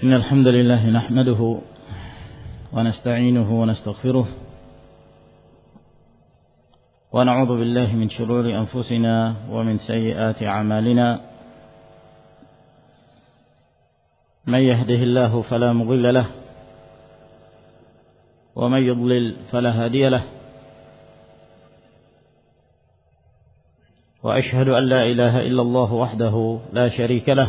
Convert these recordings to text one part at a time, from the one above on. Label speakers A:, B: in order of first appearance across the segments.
A: إن الحمد لله نحمده ونستعينه ونستغفره ونعوذ بالله من شرور أنفسنا ومن سيئات أعمالنا من يهده الله فلا مضل له ومن يضلل فلا هادي له وأشهد أن لا إله إلا الله وحده لا شريك له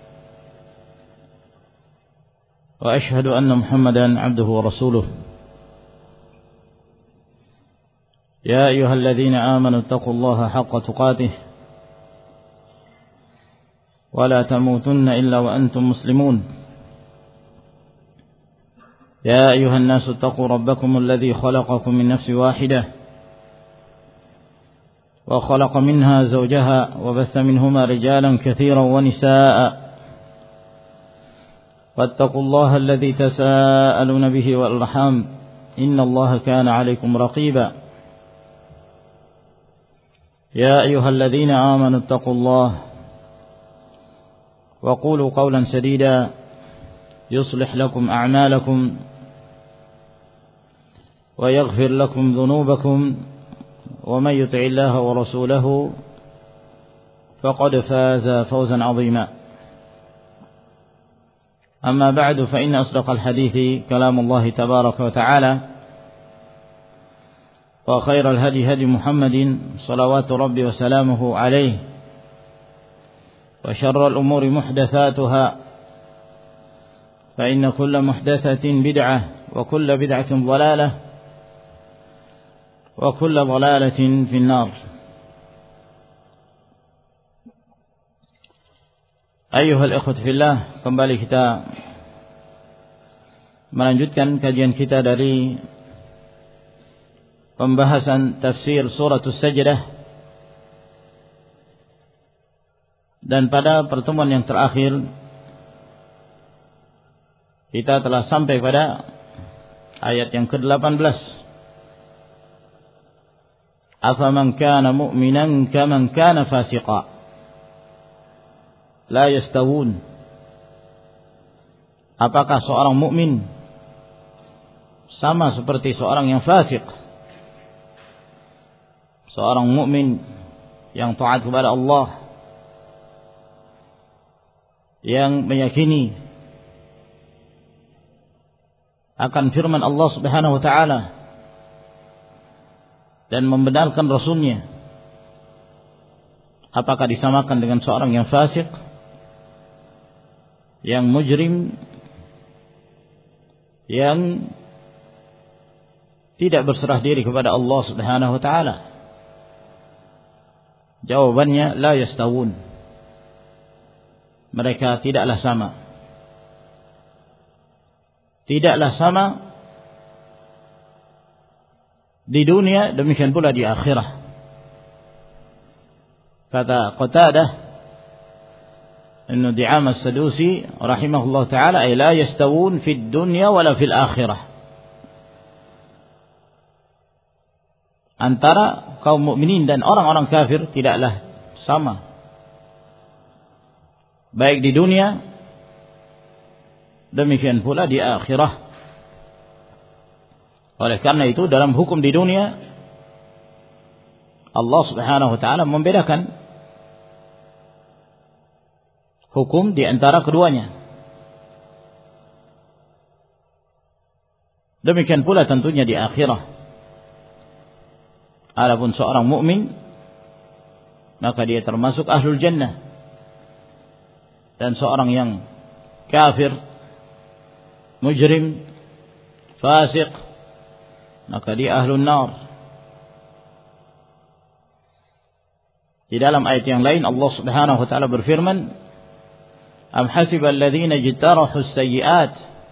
A: وأشهد أن محمدا عبده ورسوله يا أيها الذين آمنوا اتقوا الله حق تقاته ولا تموتن إلا وأنتم مسلمون يا أيها الناس اتقوا ربكم الذي خلقكم من نفس واحدة وخلق منها زوجها وبث منهما رجالا كثيرا ونساء واتقوا الله الذي تساءلون به والأرحام إن الله كان عليكم رقيبا يا أيها الذين آمنوا اتقوا الله وقولوا قولا سديدا يصلح لكم أعمالكم ويغفر لكم ذنوبكم ومن يطع الله ورسوله فقد فاز فوزا عظيما أما بعد فإن أصدق الحديث كلام الله تبارك وتعالى وخير الهدي هدي محمد صلوات ربي وسلامه عليه وشر الأمور محدثاتها فإن كل محدثة بدعة وكل بدعة ضلالة وكل ضلالة في النار. Ayyuhal ikhwat fillah, kembali kita melanjutkan kajian kita dari pembahasan tafsir suratul Sajdah. Dan pada pertemuan yang terakhir kita telah sampai pada ayat yang ke-18. Afaman kana mu'minan kaman kana fasiqa la yastawun. Apakah seorang mukmin sama seperti seorang yang fasik? Seorang mukmin yang taat kepada Allah, yang meyakini akan firman Allah Subhanahu wa taala dan membenarkan Rasulnya, apakah disamakan dengan seorang yang fasik, yang mujrim, yang tidak berserah diri kepada Allah Subhanahu wa taala? Jawabannya la yastawun. Mereka tidaklah sama. Tidaklah sama di dunia, demikian pula di akhirah. Kata Qatadah Ibnu Di'am as-Sadusi rahimahullah ta'ala, ay la yastawun fid dunya wala fil akhirah. Antara kaum mukminin dan orang-orang kafir tidaklah sama, baik di dunia demikian pula di akhirah. Oleh karena itu dalam hukum di dunia Allah Subhanahu wa ta'ala membedakan hukum di antara keduanya. Demikian pula tentunya di akhirah. Adapun seorang mukmin, maka dia termasuk ahlul jannah. Dan seorang yang kafir, mujrim, fasik, maka dia ahlun nar. Di dalam ayat yang lain Allah Subhanahu wa taala berfirman, أم حسب الذين اجترحوا السيئات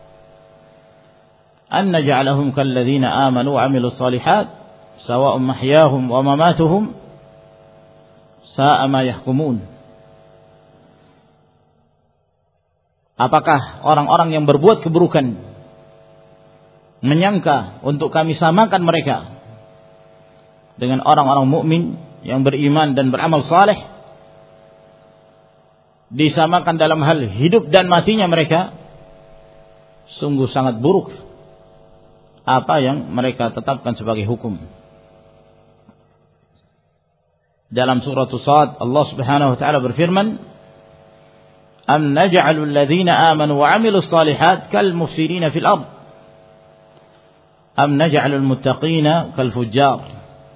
A: أن نجعلهم كالذين آمنوا وعملوا الصالحات سواء محياهم ومماتهم ساء ما يحكمون. Apakah orang-orang yang berbuat keburukan menyangka untuk kami samakan mereka dengan orang-orang mukmin yang beriman dan beramal saleh? Disamakan dalam hal hidup dan matinya mereka? sungguh sangat buruk apa yang mereka tetapkan sebagai hukum. Dalam surah Sad Allah Subhanahu wa taala berfirman, "Am naj'alul ladzina amanu wa 'amilus shalihat kal mufsidina fil ard? Am naj'alul muttaqina kal fujjar?"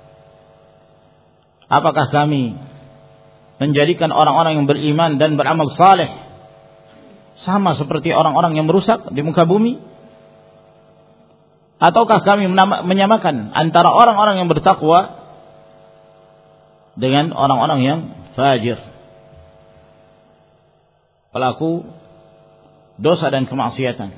A: Apakah kami menjadikan orang-orang yang beriman dan beramal saleh sama seperti orang-orang yang merusak di muka bumi? Ataukah kami menyamakan antara orang-orang yang bertakwa dengan orang-orang yang fajir, pelaku dosa dan kemaksiatan?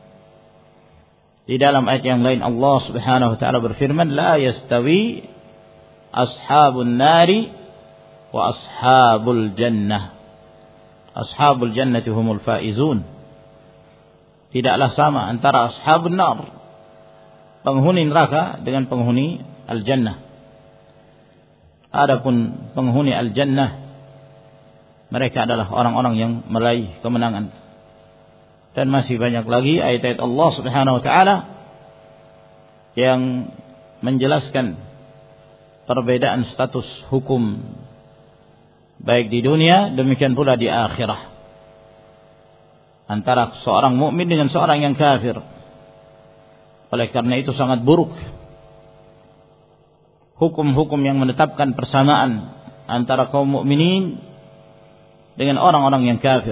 A: Di dalam ayat yang lain Allah Subhanahu wa taala berfirman, "La yastawi ashabun nari wa ashabul jannah. Ashabul jannati humul faizun." Tidaklah sama antara ashabun nar, penghuni neraka, dengan penghuni al-jannah. Adapun penghuni al-jannah, mereka adalah orang-orang yang meraih kemenangan. Dan masih banyak lagi ayat-ayat Allah Subhanahu wa taala yang menjelaskan perbedaan status hukum baik di dunia demikian pula di akhirah antara seorang mukmin dengan seorang yang kafir. Oleh karena itu sangat buruk hukum-hukum yang menetapkan persamaan antara kaum mukminin dengan orang-orang yang kafir.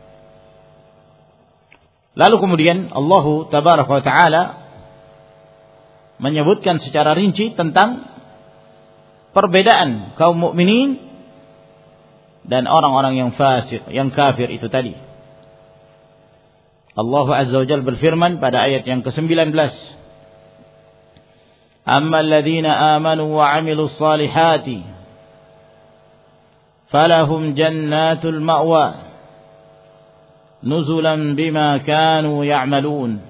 A: Lalu kemudian Allah Tabaraka wa taala menyebutkan secara rinci tentang perbedaan kaum mukminin dan orang-orang yang fasik, yang kafir itu tadi. Allah Azza wa Jalla berfirman pada ayat yang ke-19, "Ammal ladzina amanu wa 'amilus salihati falahum jannatul ma'wa nuzulan bima kanu ya'malun."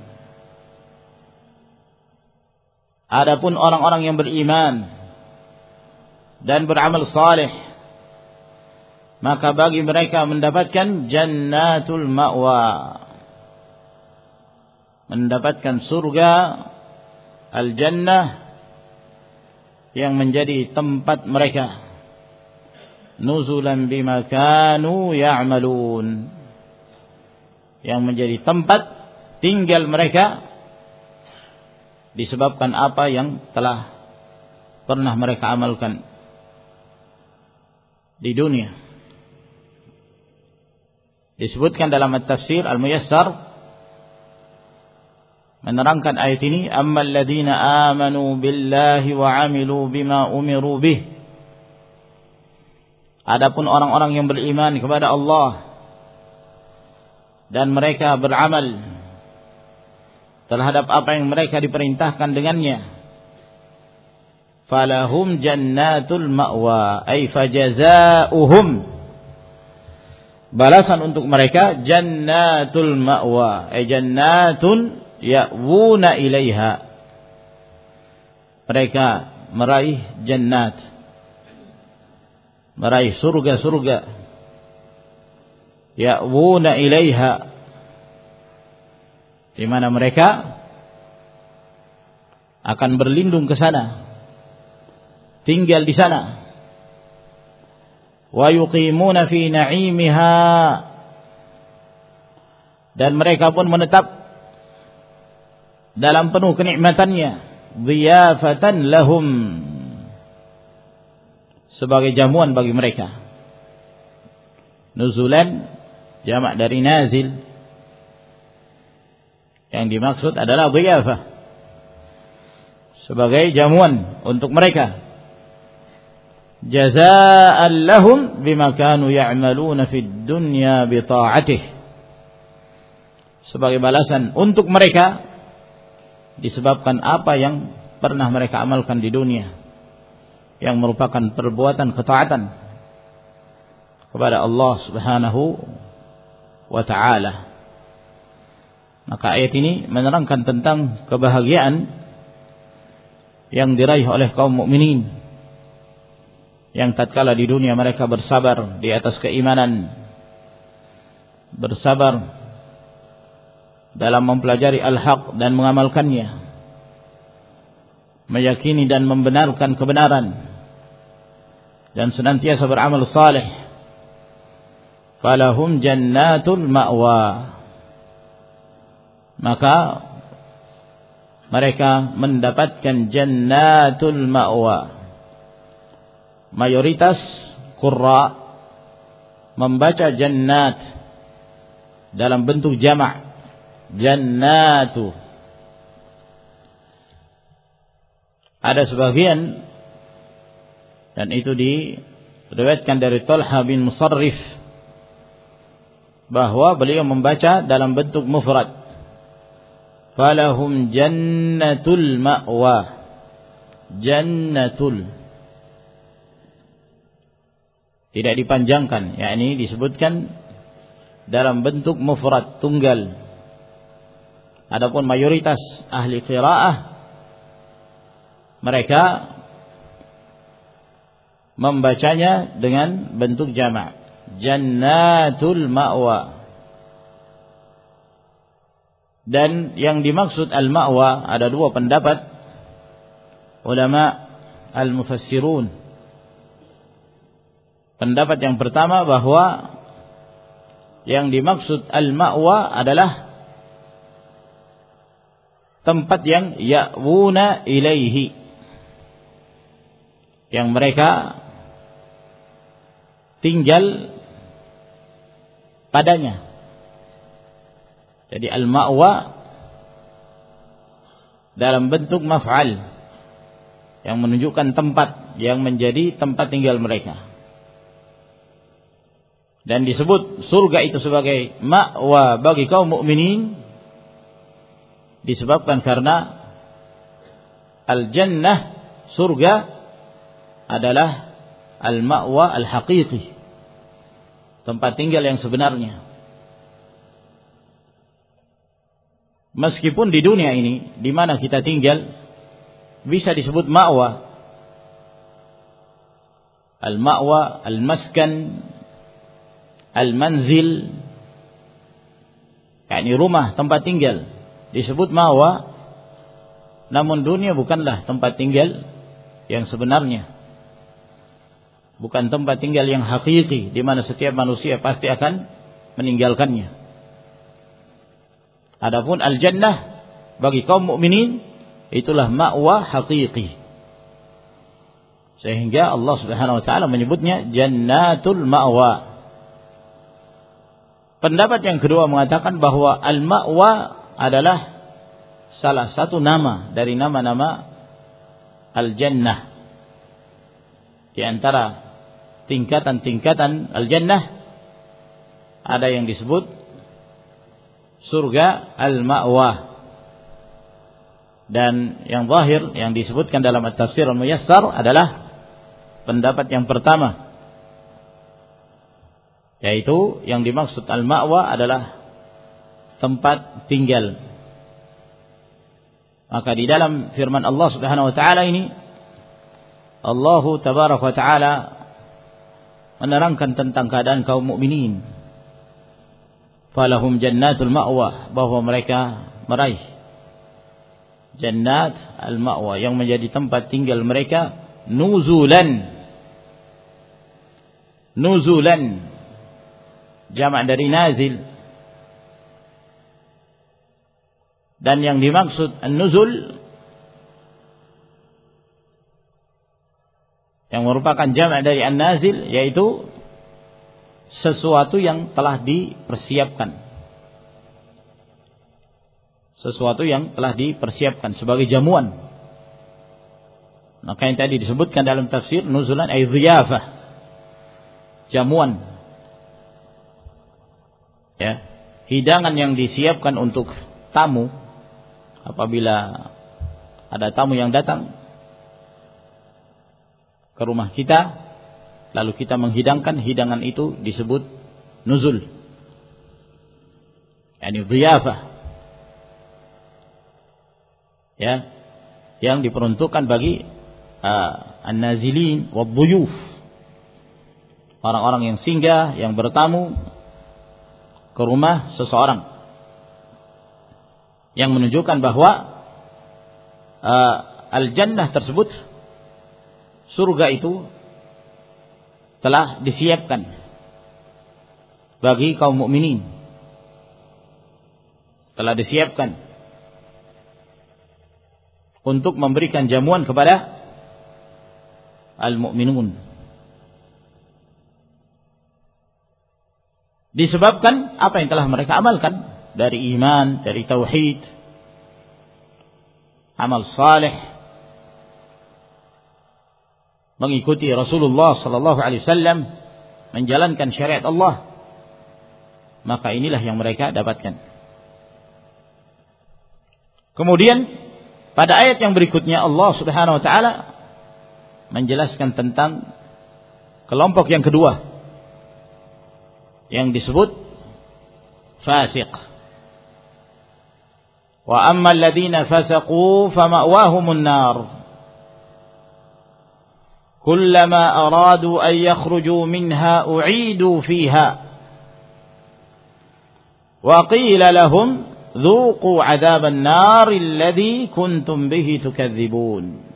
A: Adapun orang-orang yang beriman dan beramal saleh, maka bagi mereka mendapatkan jannatul ma'wa, mendapatkan surga al-jannah yang menjadi tempat mereka. Nuzulan bima kanu ya'malun, yang menjadi tempat tinggal mereka disebabkan apa yang telah pernah mereka amalkan di dunia. Disebutkan dalam at-tafsir al-muyassar menerangkan ayat ini, "Ammal ladzina amanu billahi wa 'amilu bima umiru bih." Adapun orang-orang yang beriman kepada Allah dan mereka beramal terhadap apa yang mereka diperintahkan dengannya, falahum jannatul ma'wa, ay fajazauhum, balasan untuk mereka jannatul ma'wa, ay jannatun ya'wuna ilaiha, mereka meraih jannat, meraih surga-surga, ya'wuna ilaiha, di mana mereka akan berlindung ke sana, tinggal di sana. Wa yuqimuna fi na'imiha, dan mereka pun menetap dalam penuh kenikmatannya, dhiyafatan lahum, sebagai jamuan bagi mereka. Nuzulan jamak dari nazil, yang dimaksud adalah dhiyafah, sebagai jamuan untuk mereka. Jazaa'an lahum bima kanu ya'maluna fid dunya bi ta'atih, sebagai balasan untuk mereka disebabkan apa yang pernah mereka amalkan di dunia, yang merupakan perbuatan ketaatan kepada Allah Subhanahu wa ta'ala. Maka ayat ini menerangkan tentang kebahagiaan yang diraih oleh kaum mukminin yang tatkala di dunia mereka bersabar di atas keimanan, bersabar dalam mempelajari al-haq dan mengamalkannya, meyakini dan membenarkan kebenaran, dan senantiasa beramal saleh, falahum jannatul ma'wa, maka mereka mendapatkan jannatul ma'wa. Mayoritas qurra membaca jannat dalam bentuk jamak, jannatu. Ada sebagian, dan itu diriwayatkan dari Talha bin Musarrif, bahwa beliau membaca dalam bentuk mufrad, falahum jannatul ma'wa, jannatul, tidak dipanjangkan, yakni disebutkan dalam bentuk mufrad, tunggal. Adapun mayoritas ahli qiraah, mereka membacanya dengan bentuk jamak, jannatul ma'wa. Dan yang dimaksud al-ma'wa, ada dua pendapat ulama al-mufassirun. Pendapat yang pertama bahwa yang dimaksud al-ma'wa adalah tempat yang ya'wuna ilaihi, yang mereka tinggal padanya. Jadi al-ma'wa dalam bentuk maf'al, yang menunjukkan tempat yang menjadi tempat tinggal mereka. Dan disebut surga itu sebagai ma'wa bagi kaum mukminin disebabkan karena al-jannah, surga, adalah al-ma'wa al-haqiqi, tempat tinggal yang sebenarnya. Meskipun di dunia ini, di mana kita tinggal, bisa disebut ma'wa, al-ma'wa, al-maskan, al-manzil, yakni rumah, tempat tinggal, disebut ma'wa. Namun dunia bukanlah tempat tinggal yang sebenarnya, bukan tempat tinggal yang hakiki, di mana setiap manusia pasti akan meninggalkannya. Adapun al-jannah bagi kaum mukminin, itulah ma'wa hakiki, sehingga Allah Subhanahu wa taala menyebutnya jannatul ma'wa. Pendapat yang kedua mengatakan bahwa al-ma'wa adalah salah satu nama dari nama-nama al-jannah. Di antara tingkatan-tingkatan al-jannah ada yang disebut surga al-ma'wa. Dan yang zahir yang disebutkan dalam at-tafsir al-muyassar adalah pendapat yang pertama, yaitu yang dimaksud al-ma'wa adalah tempat tinggal. Maka di dalam firman Allah Subhanahu wa taala ini, Allah tabaraka wa taala menerangkan tentang keadaan kaum mukminin. Falahum jannatul ma'wa, bahwa mereka meraih jannat al-ma'wa, yang menjadi tempat tinggal mereka, nuzulan. Nuzulan jamak dari nazil. Dan yang dimaksud an-nuzul, yang merupakan jamak dari an-nazil, yaitu sesuatu yang telah dipersiapkan, sesuatu yang telah dipersiapkan sebagai jamuan. Maka yang tadi disebutkan dalam tafsir, nuzulan ay dhiyafah, jamuan, ya, hidangan yang disiapkan untuk tamu. Apabila ada tamu yang datang ke rumah kita, lalu kita menghidangkan, hidangan itu disebut nuzul, yakni dhiyafah, ya, yang diperuntukkan bagi an-nazilin wad-dhuyuf, orang-orang yang singgah, yang bertamu ke rumah seseorang. yang menunjukkan bahwa al-jannah tersebut, surga itu telah disiapkan bagi kaum mukminin, telah disiapkan untuk memberikan jamuan kepada al-mu'minun. Disebabkan apa yang telah mereka amalkan dari iman, dari tauhid, amal saleh, mengikuti Rasulullah sallallahu alaihi wasallam, menjalankan syariat Allah, maka inilah yang mereka dapatkan. Kemudian pada ayat yang berikutnya Allah Subhanahu wa taala menjelaskan tentang kelompok yang kedua yang disebut fasiq. Wa ammal ladzina fasaqu fama'wahumun nar kullama aradu an yakhruju minha u'idu fiha wa qila lahum dhuqu 'adzaban nar alladzi kuntum bihi tukadzibun.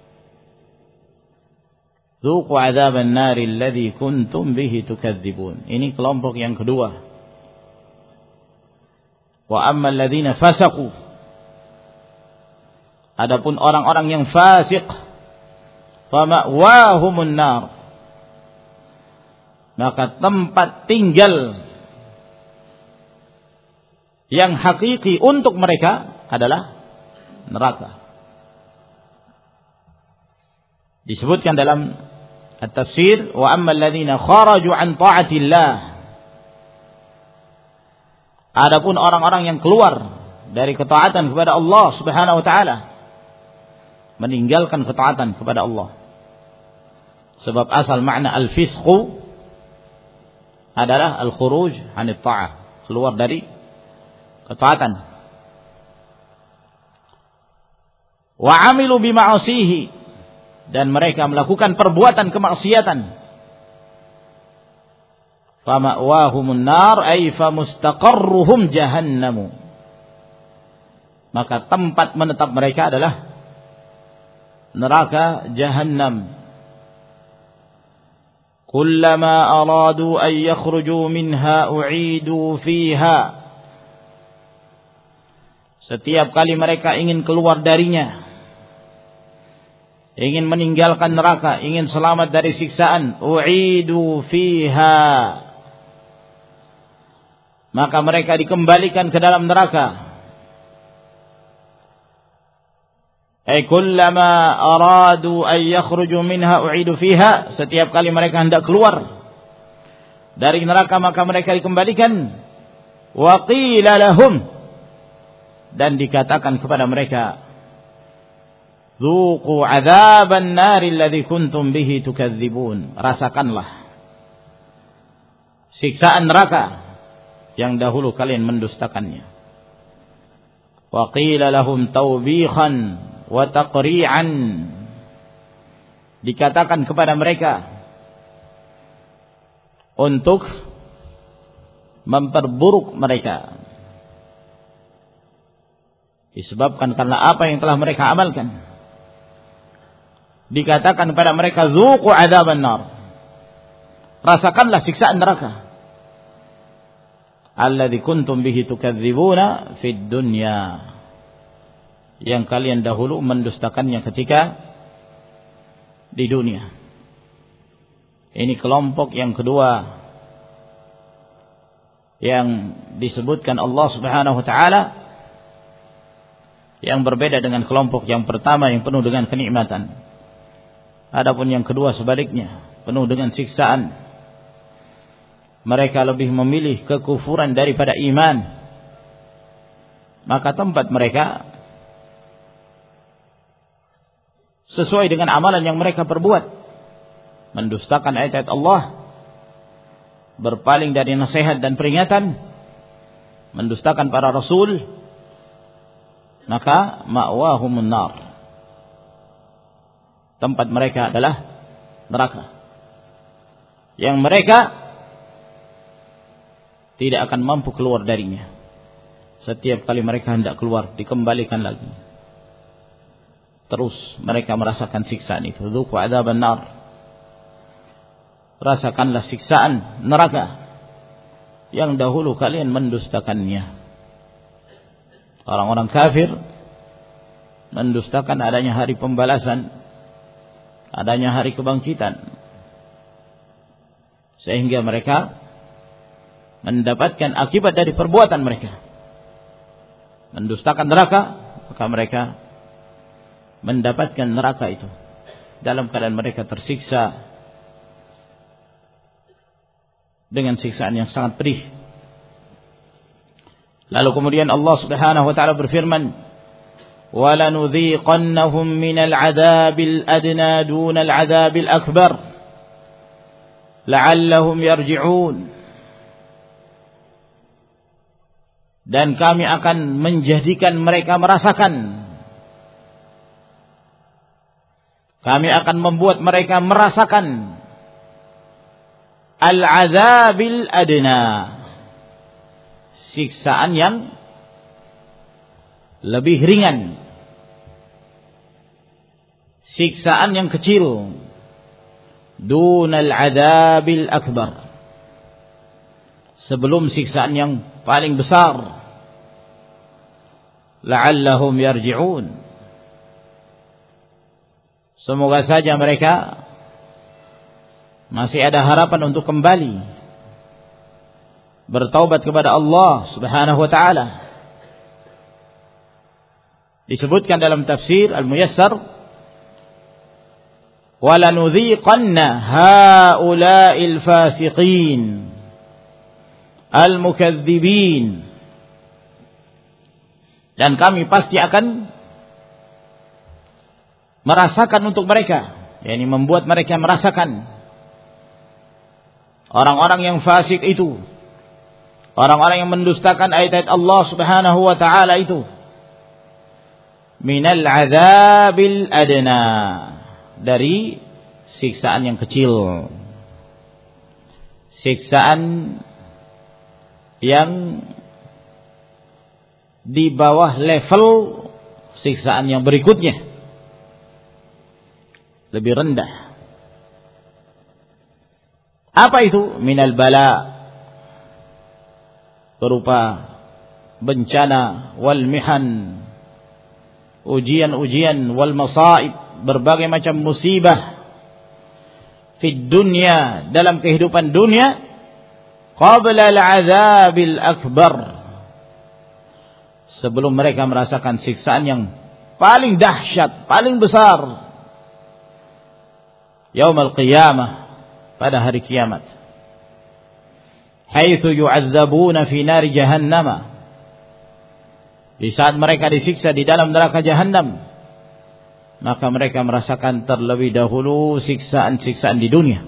A: Dhuqu 'adzaban nar alladzi kuntum bihi tukadzibun. Ini kelompok yang kedua. Wa ammal ladzina fasaqu, adapun orang-orang yang fasik, fama'wahumun nar, maka tempat tinggal yang hakiki untuk mereka adalah neraka. Disebutkan dalam at-tafsir, wa ammal ladzina kharaju an ta'atillah, adapun orang-orang yang keluar dari ketaatan kepada Allah Subhanahu wa taala, meninggalkan ketaatan kepada Allah. Sebab asal makna al-fisqu adalah al-khuruj 'anit ta'ah, keluar dari ketaatan. Wa 'amilu bima'asihi, dan mereka melakukan perbuatan kemaksiatan. Fama'wahumun nar ay famustaqarruhum jahannamu, maka tempat menetap mereka adalah neraka jahannam. Kullama aradu an yakhruju minha u'idu fiha, setiap kali mereka ingin keluar darinya, ingin meninggalkan neraka, ingin selamat dari siksaan, u'idu fiha, maka mereka dikembalikan ke dalam neraka. Ay kullama aradu an yakhruju minha u'idu fiha, setiap kali mereka hendak keluar dari neraka maka mereka dikembalikan. Wa qila lahum, dan dikatakan kepada mereka, dzuqu 'adzaban nari alladzi kuntum bihi tukadzibun, rasakanlah siksaan neraka yang dahulu kalian mendustakannya. Wa qila lahum tawbihan wa taqri'an, dikatakan kepada mereka untuk memperburuk mereka, disebabkan karena apa yang telah mereka amalkan. Dikatakan kepada mereka, dzuqu 'adzaban nar, rasakanlah siksaan neraka, alladzi kuntum bihi tukadzibuna fid dunya, yang kalian dahulu mendustakannya ketika di dunia. Ini kelompok yang kedua yang disebutkan Allah Subhanahu wa taala, yang berbeda dengan kelompok yang pertama yang penuh dengan kenikmatan. Adapun yang kedua sebaliknya, penuh dengan siksaan. Mereka lebih memilih kekufuran daripada iman, maka tempat mereka sesuai dengan amalan yang mereka perbuat, mendustakan ayat-ayat Allah, berpaling dari nasihat dan peringatan, mendustakan para rasul, maka ma'wahumun nar, tempat mereka adalah neraka, yang mereka tidak akan mampu keluar darinya Setiap kali mereka hendak keluar, dikembalikan lagi. Terus mereka merasakan siksaan itu. Dzuqu adzaban nar. Rasakanlah siksaan neraka yang dahulu kalian mendustakannya. Orang-orang kafir mendustakan adanya hari pembalasan, adanya hari kebangkitan, sehingga mereka mendapatkan akibat dari perbuatan mereka. Mendustakan neraka, maka mereka mendapatkan neraka itu dalam keadaan mereka tersiksa dengan siksaan yang sangat pedih. Lalu kemudian Allah Subhanahu wa taala berfirman, "Walanudhiqannahum minal 'adzabil adna dunal 'adzabil akbar la'allahum yarji'un." Dan kami akan menjadikan mereka merasakan, kami akan membuat mereka merasakan al-'adzabil adna, siksaan yang lebih ringan, siksaan yang kecil, dunal 'adzabil akbar, sebelum siksaan yang paling besar. La'allahum yarji'un, semoga saja mereka masih ada harapan untuk kembali bertaubat kepada Allah Subhanahu wa taala. Disebutkan dalam tafsir Al-Muyassar, walanudhiqanna haula'il fasiqin al-mukadzibin, dan kami pasti akan merasakan untuk mereka, yakni membuat mereka merasakan, orang-orang yang fasik itu, orang-orang yang mendustakan ayat-ayat Allah Subhanahu wa taala itu, minal 'adzabil adna, dari siksaan yang kecil, siksaan yang di bawah level siksaan yang berikutnya, lebih rendah. Apa itu? Minal bala, berupa bencana, wal mihan, ujian-ujian, wal masaib, berbagai macam musibah, fid dunya, dalam kehidupan dunia, qabla al-'adzabil akbar, sebelum mereka merasakan siksaan yang paling dahsyat, paling besar, yaumul qiyamah, pada hari kiamat. Haitsu yu'adzabuna fi nari jahannam, di saat mereka disiksa di dalam neraka Jahannam, maka mereka merasakan terlebih dahulu siksaan-siksaan di dunia.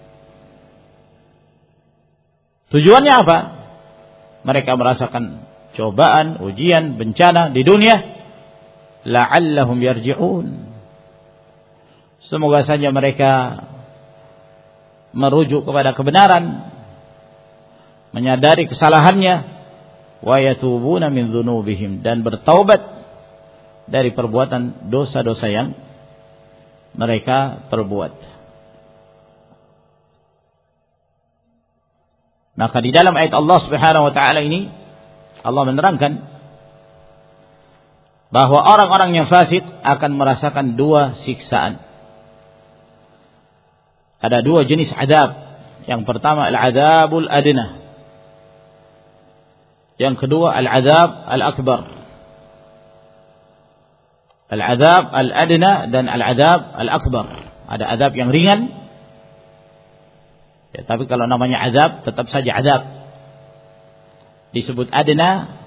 A: Tujuannya apa? Mereka merasakan cobaan, ujian, bencana di dunia, la'allahum yarji'un, semoga saja mereka merujuk kepada kebenaran, menyadari kesalahannya, wa yatubuna min dzunubihim, dan bertaubat dari perbuatan dosa-dosa yang mereka perbuat. Maka di dalam ayat Allah Subhanahu wa taala ini, Allah menerangkan bahwa orang-orang yang fasik akan merasakan dua siksaan. Ada dua jenis azab. Yang pertama al-'adzabul adna, yang kedua al-'adzab al-akbar. Al-'adzab al-adna dan al-'adzab al-akbar. Ada azab yang ringan, ya, tapi kalau namanya azab tetap saja azab. Disebut adna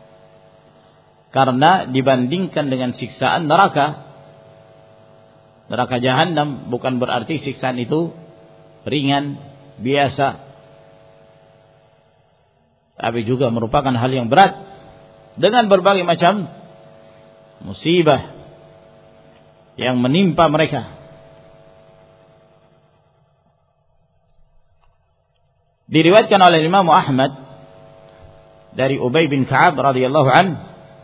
A: karena dibandingkan dengan siksaan neraka Jahannam, bukan berarti siksaan itu ringan, biasa, tapi juga merupakan hal yang berat dengan berbagai macam musibah yang menimpa mereka. Diriwayatkan oleh Imam Ahmad dari Ubay bin Ka'ab radhiyallahu anhu,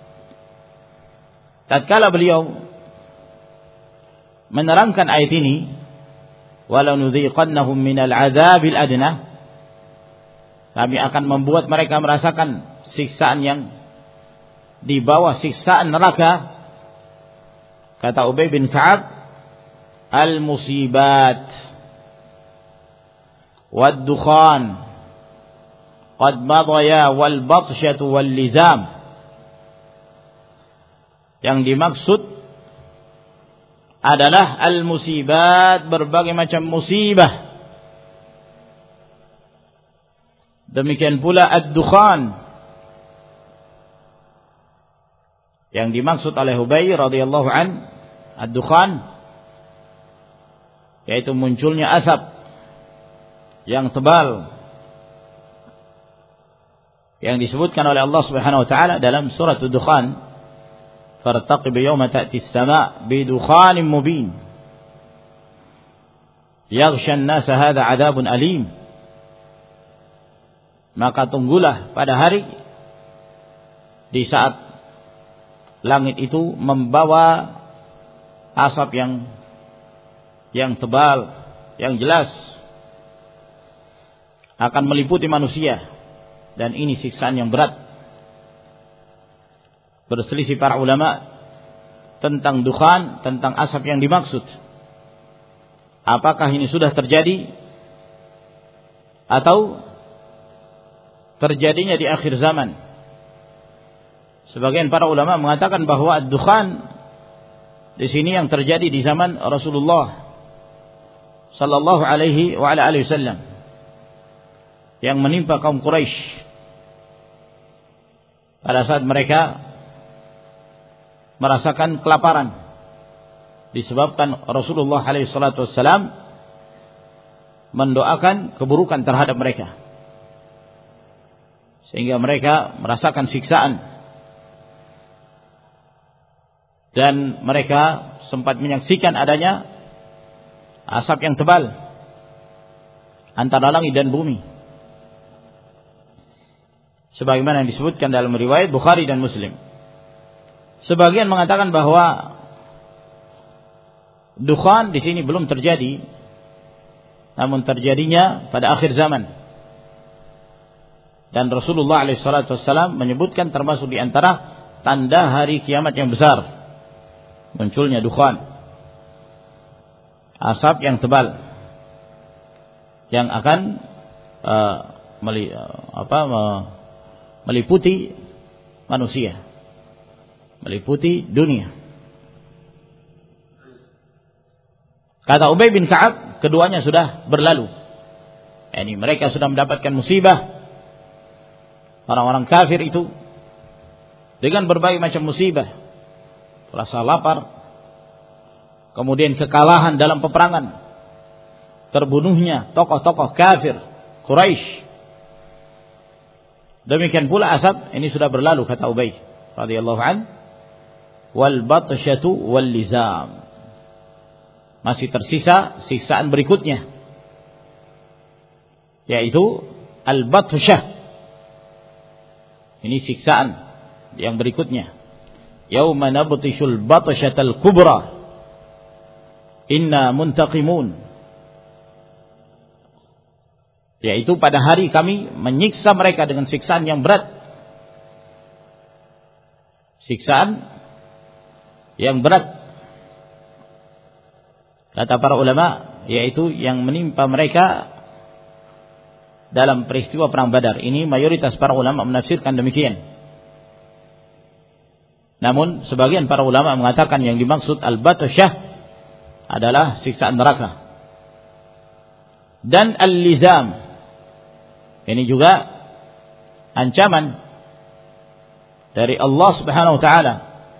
A: tatkala beliau menerangkan ayat ini, walau nudhiqannahum minal adzabil adna, kami akan membuat mereka merasakan siksaan yang di bawah siksaan neraka. Kata Ubay bin Ka'ab, al-musibat wad-dukhan qad madaya wal batshatu wal lizam. Yang dimaksud adalah al-musibat, berbagai macam musibah. Demikian pula ad-dukhan. Yang dimaksud oleh Ubay radhiyallahu an, ad-dukhan, yaitu munculnya asap yang tebal, yang disebutkan oleh Allah Subhanahu wa taala dalam surat ad-dukhan, fartaqib yawma ta'ti as-sama' bidukhanin mubin yaghsha an-nasa hadha 'adzabun alim. Maka tunggulah pada hari di saat langit itu membawa asap yang tebal, yang jelas, akan meliputi manusia, dan ini siksaan yang berat. Berselisih para ulama tentang dukhan, tentang asap yang dimaksud. Apakah ini sudah terjadi atau terjadinya di akhir zaman? Sebagian para ulama mengatakan bahwa ad-dukhan di sini yang terjadi di zaman Rasulullah sallallahu alaihi wa ala alihi wasallam, yang menimpa kaum Quraisy pada saat mereka merasakan kelaparan disebabkan Rasulullah alaihi salatu wasallam mendoakan keburukan terhadap mereka, sehingga mereka merasakan siksaan. Dan mereka sempat menyaksikan adanya asap yang tebal antara langit dan bumi, sebagaimana yang disebutkan dalam riwayat Bukhari dan Muslim. Sebagian mengatakan bahwa dukhan di sini belum terjadi, namun terjadinya pada akhir zaman. Dan Rasulullah SAW menyebutkan termasuk di antara tanda hari kiamat yang besar, munculnya dukhan, asap yang tebal yang akan meliputi manusia, meliputi dunia. Kata Ubay bin Ka'ab, keduanya sudah berlalu. Yani mereka sudah mendapatkan musibah, orang-orang kafir itu, dengan berbagai macam musibah. Rasa lapar, kemudian kekalahan dalam peperangan, terbunuhnya tokoh-tokoh kafir Quraisy. Demikian pula asap ini sudah berlalu, kata Ubay radhiyallahu an, wal batshatu wal lizam. Masih tersisa siksaan berikutnya, yaitu al batshah. Ini siksaan yang berikutnya. Yauma nabtishul batshatal kubra inna muntaqimun, yaitu pada hari kami menyiksa mereka dengan siksaan yang berat. Siksaan yang berat, kata para ulama, yaitu yang menimpa mereka dalam peristiwa perang Badar. Ini mayoritas para ulama menafsirkan demikian. Namun sebagian para ulama mengatakan yang dimaksud al-batshah adalah siksaan neraka. Dan al-lizam, ini juga ancaman dari Allah Subhanahu wa taala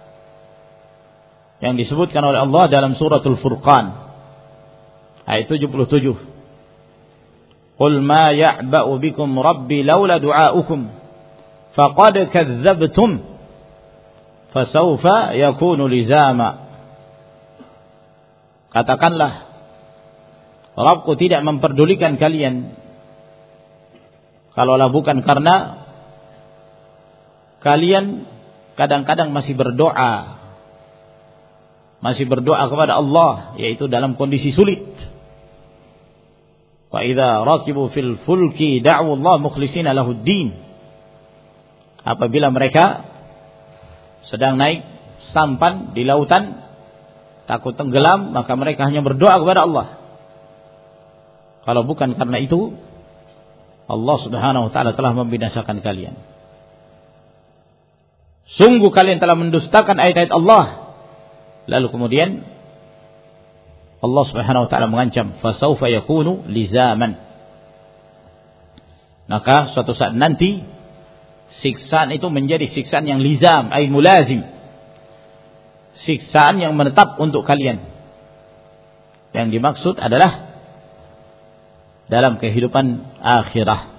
A: yang disebutkan oleh Allah dalam suratul Furqan ayat 77. Qul ma ya'ba'u bikum rabbi laula du'aukum faqad kadzdzabtum fasawfa yakunu lizama. Katakanlah, Rabbku tidak memperdulikan kalian kalaulah bukan karena kalian kadang-kadang masih berdoa kepada Allah, yaitu dalam kondisi sulit. Fa idza rakibu fil fulki da'u Allah mukhlishina lahuddin. Apabila mereka sedang naik sampan di lautan, takut tenggelam, maka mereka hanya berdoa kepada Allah. Kalau bukan karena itu, Allah Subhanahu wa taala telah membinasakan kalian. Sungguh kalian telah mendustakan ayat-ayat Allah. Lalu kemudian Allah Subhanahu wa taala mengancam, fasaufa yakunu lizaman. Maka suatu saat nanti siksaan itu menjadi siksaan yang lizam, ay mulazim. Siksaan yang menetap untuk kalian. Yang dimaksud adalah dalam kehidupan akhirah.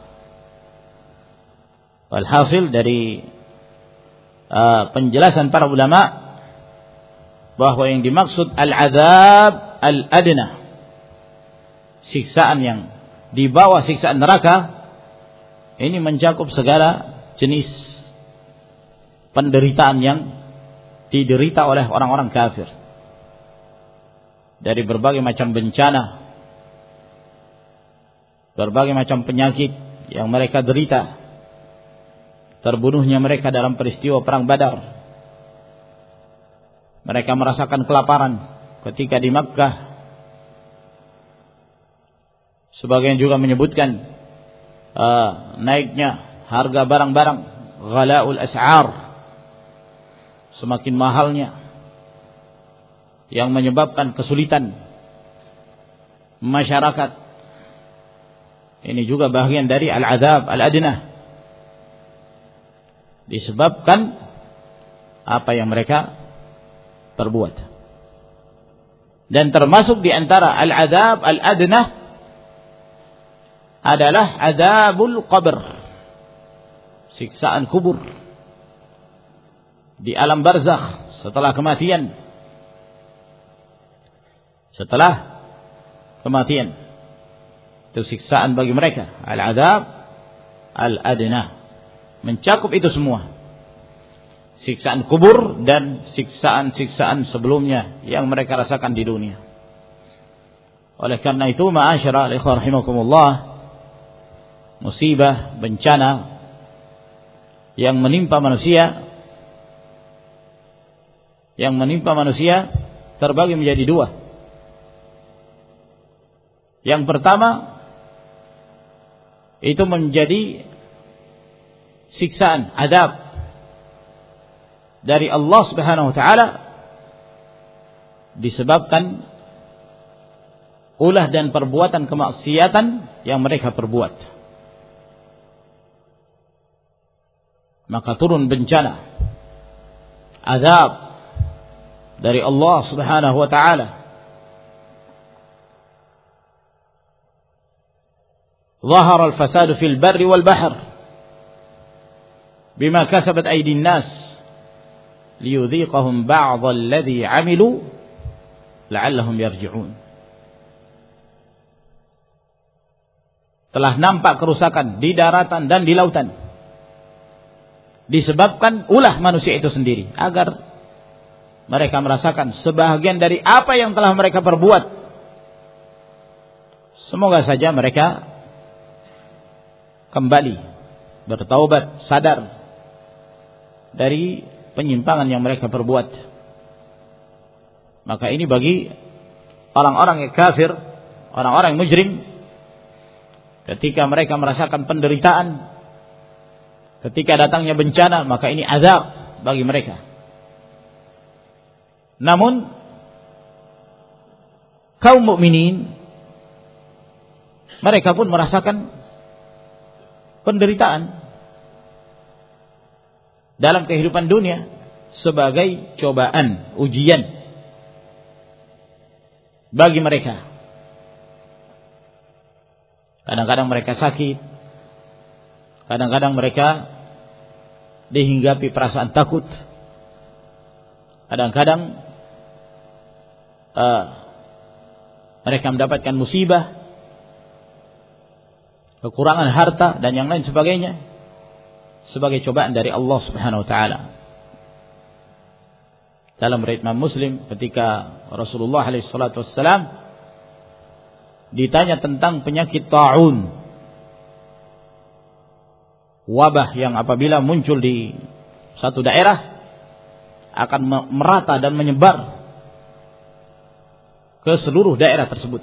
A: Walhasil dari penjelasan para ulama bahwa yang dimaksud al-azab al-adna, siksaan yang di bawah siksaan neraka, ini mencakup segala jenis penderitaan yang diderita oleh orang-orang kafir, dari berbagai macam bencana, berbagai macam penyakit yang mereka derita, terbunuhnya mereka dalam peristiwa perang Badar, mereka merasakan kelaparan ketika di Makkah. Sebagian juga menyebutkan naiknya harga barang-barang, ghala'ul as'ar, semakin mahalnya, yang menyebabkan kesulitan masyarakat. Ini juga bagian dari al-azab al-adna, disebabkan apa yang mereka perbuat. Dan termasuk di antara al-azab al-adna adalah azabul qabr, siksaan kubur di alam barzakh setelah kematian. Setelah kematian itu siksaan bagi mereka, al-azab al-adna, mencakup itu semua, siksaan kubur dan siksaan-siksaan sebelumnya yang mereka rasakan di dunia. Oleh karena itu, ma'asyara al-ikhwah rahimakumullah, musibah, bencana yang menimpa manusia terbagi menjadi dua. Yang pertama itu menjadi siksaan, adab dari Allah Subhanahu wa taala, disebabkan ulah dan perbuatan kemaksiatan yang mereka perbuat. Maka turun bencana, azab dari Allah Subhanahu wa taala. ظهر الفساد في البر والبحر بما كسبت أيدي الناس ليذيقهم بعض الذي عملوا لعلهم يرجعون. Telah nampak kerusakan di daratan dan di lautan, disebabkan ulah manusia itu sendiri, agar mereka merasakan sebahagian dari apa yang telah mereka perbuat. Semoga saja mereka kembali bertaubat, sadar dari penyimpangan yang mereka perbuat. Maka ini bagi orang-orang yang kafir, orang-orang yang mujrim, ketika mereka merasakan penderitaan, ketika datangnya bencana, maka ini azab bagi mereka. Namun kaum mukminin, mereka pun merasakan penderitaan dalam kehidupan dunia sebagai cobaan, ujian bagi mereka. Kadang-kadang mereka sakit, kadang-kadang mereka dihinggapi perasaan takut, kadang-kadang mereka mendapatkan musibah, kekurangan harta dan yang lain sebagainya, sebagai cobaan dari Allah Subhanahu wa taala. Dalam riwayat Imam Muslim ketika Rasulullah alaihi salatu wassalam ditanya tentang penyakit ta'un, wabah yang apabila muncul di satu daerah akan merata dan menyebar ke seluruh daerah tersebut.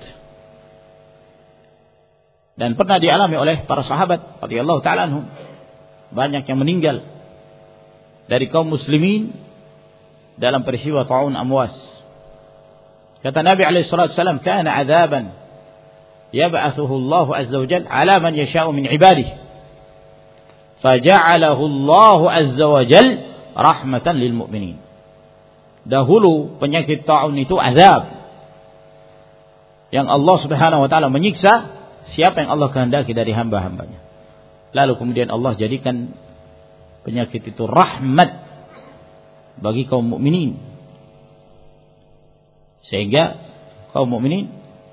A: Dan pernah dialami oleh para sahabat radhiyallahu ta'ala anhum, banyak yang meninggal dari kaum muslimin dalam peristiwa ta'un amwas. Kata Nabi alaihi salatu wasallam, kana adzaban yab'athuhu Allah azza wa jalla ala man yasha'u min ibadihi faja'alahu Allah azza wa jalla rahmatan lil mu'minin. Dahulu penyakit ta'un itu azab yang Allah Subhanahu wa taala menyiksa siapa yang Allah kehendaki dari hamba-hambanya. Lalu kemudian Allah jadikan penyakit itu rahmat bagi kaum mukminin, sehingga kaum mukminin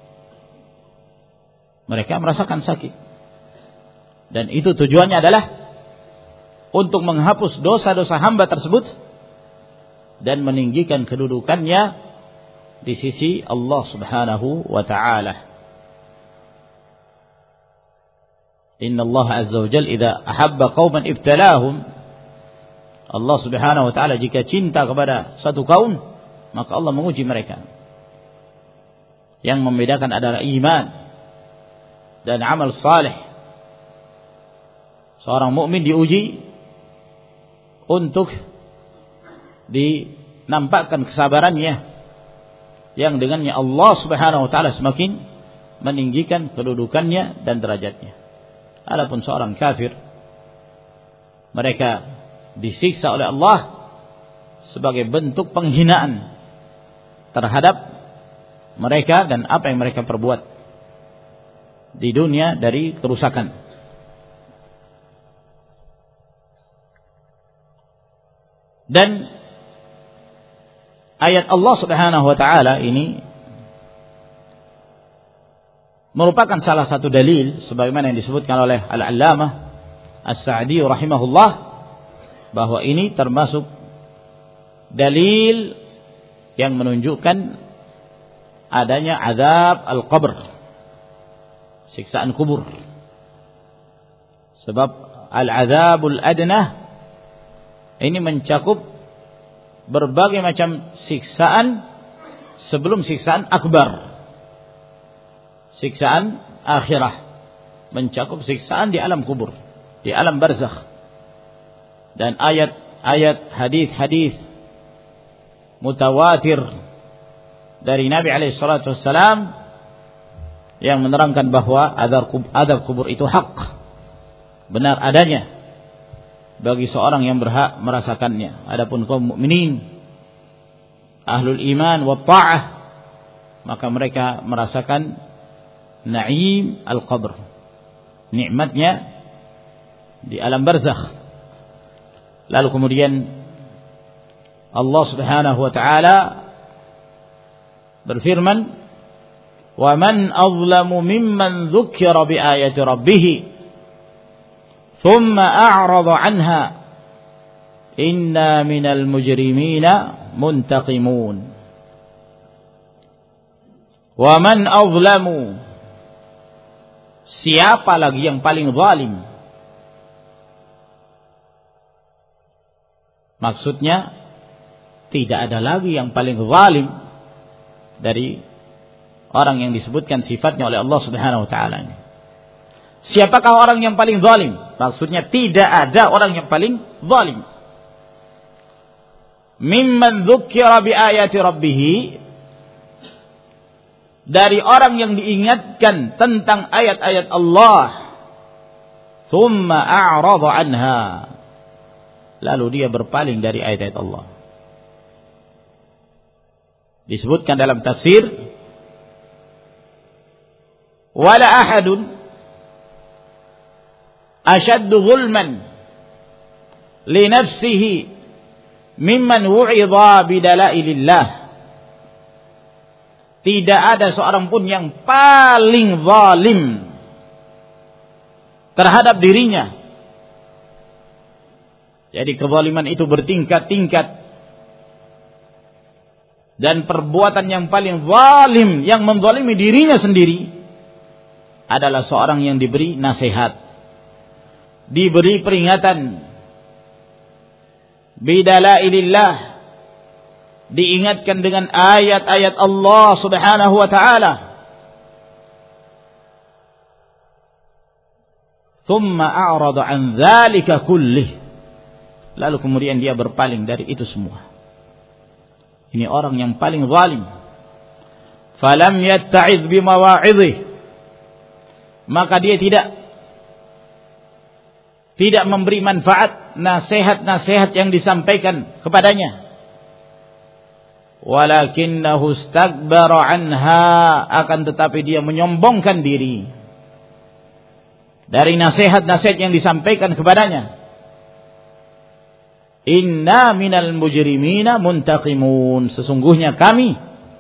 A: mereka merasakan sakit, dan itu tujuannya adalah untuk menghapus dosa-dosa hamba tersebut dan meninggikan kedudukannya di sisi Allah Subhanahu wa taala. Inna Allah azza wa jalla idza ahabba qauman ibtalahum. Allah Subhanahu wa taala jika cinta kepada satu kaum, maka Allah menguji mereka. Yang membedakan adalah iman dan amal saleh. Seorang mukmin diuji untuk dinampakkan kesabarannya, yang dengannya Allah Subhanahu wa taala semakin meninggikan kedudukannya dan derajatnya. Adapun seorang kafir, mereka disiksa oleh Allah sebagai bentuk penghinaan terhadap mereka dan apa yang mereka perbuat di dunia dari kerusakan. Dan ayat Allah Subhanahu wa taala ini merupakan salah satu dalil sebagaimana yang disebutkan oleh Al-Allamah As-Sa'di rahimahullah, bahwa ini termasuk dalil yang menunjukkan adanya azab al-qabr, siksaan kubur. Sebab al-azabul adna ini mencakup berbagai macam siksaan sebelum siksaan akbar. Siksaan akhirah mencakup siksaan di alam kubur, di alam barzakh. Dan ayat-ayat, hadis-hadis mutawatir dari Nabi alaihi salatu wassalam yang menerangkan bahwa azab kubur itu hak, benar adanya bagi seorang yang berhak merasakannya. Adapun kaum mukminin, ahlul iman wa ta'ah, maka mereka merasakan na'im al-qabr, nikmatnya di alam barzakh. Lalu kemudian Allah Subhanahu wa taala berfirman, "Wa man azlamu mimman dzukira bi ayati rabbih thumma a'rada 'anha inna minal mujrimina muntaqimun." Wa man azlamu, siapa lagi yang paling zalim? Maksudnya tidak ada lagi yang paling zalim dari orang yang disebutkan sifatnya oleh Allah Subhanahu wa taala. Siapakah orang yang paling zalim? Maksudnya tidak ada orang yang paling zalim. Mimman dzukira bi ayati rabbih, dari orang yang diingatkan tentang ayat-ayat Allah, thumma a'rada anha, lalu dia berpaling dari ayat-ayat Allah. Disebutkan dalam tafsir, wala ahadun ashaddu zulman li nafsihi mimman wu'idha bidalailillah. Tidak ada seorang pun yang paling zalim terhadap dirinya Jadi kezaliman itu bertingkat-tingkat. Dan perbuatan yang paling zalim, yang menzalimi dirinya sendiri, adalah seorang yang diberi nasihat, diberi peringatan, bidalailillah, diingatkan dengan ayat-ayat Allah Subhanahu wa ta'ala. Thumma a'rada an dzalika kullih. Lalu kemudian dia berpaling dari itu semua. Ini orang yang paling zalim. Falam yatta'iz bimawa'idhi. Maka dia tidak memberi manfaat nasihat-nasihat yang disampaikan kepadanya. Walakinnahu istakbara anha, akan tetapi dia menyombongkan diri dari nasihat-nasihat yang disampaikan kepadanya. Inna minal mujrimina muntaqimun, sesungguhnya kami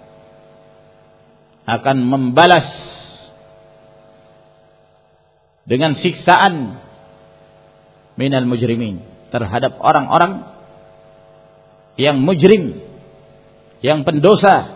A: akan membalas dengan siksaan minal mujrimin, terhadap orang-orang yang mujrim, yang pendosa.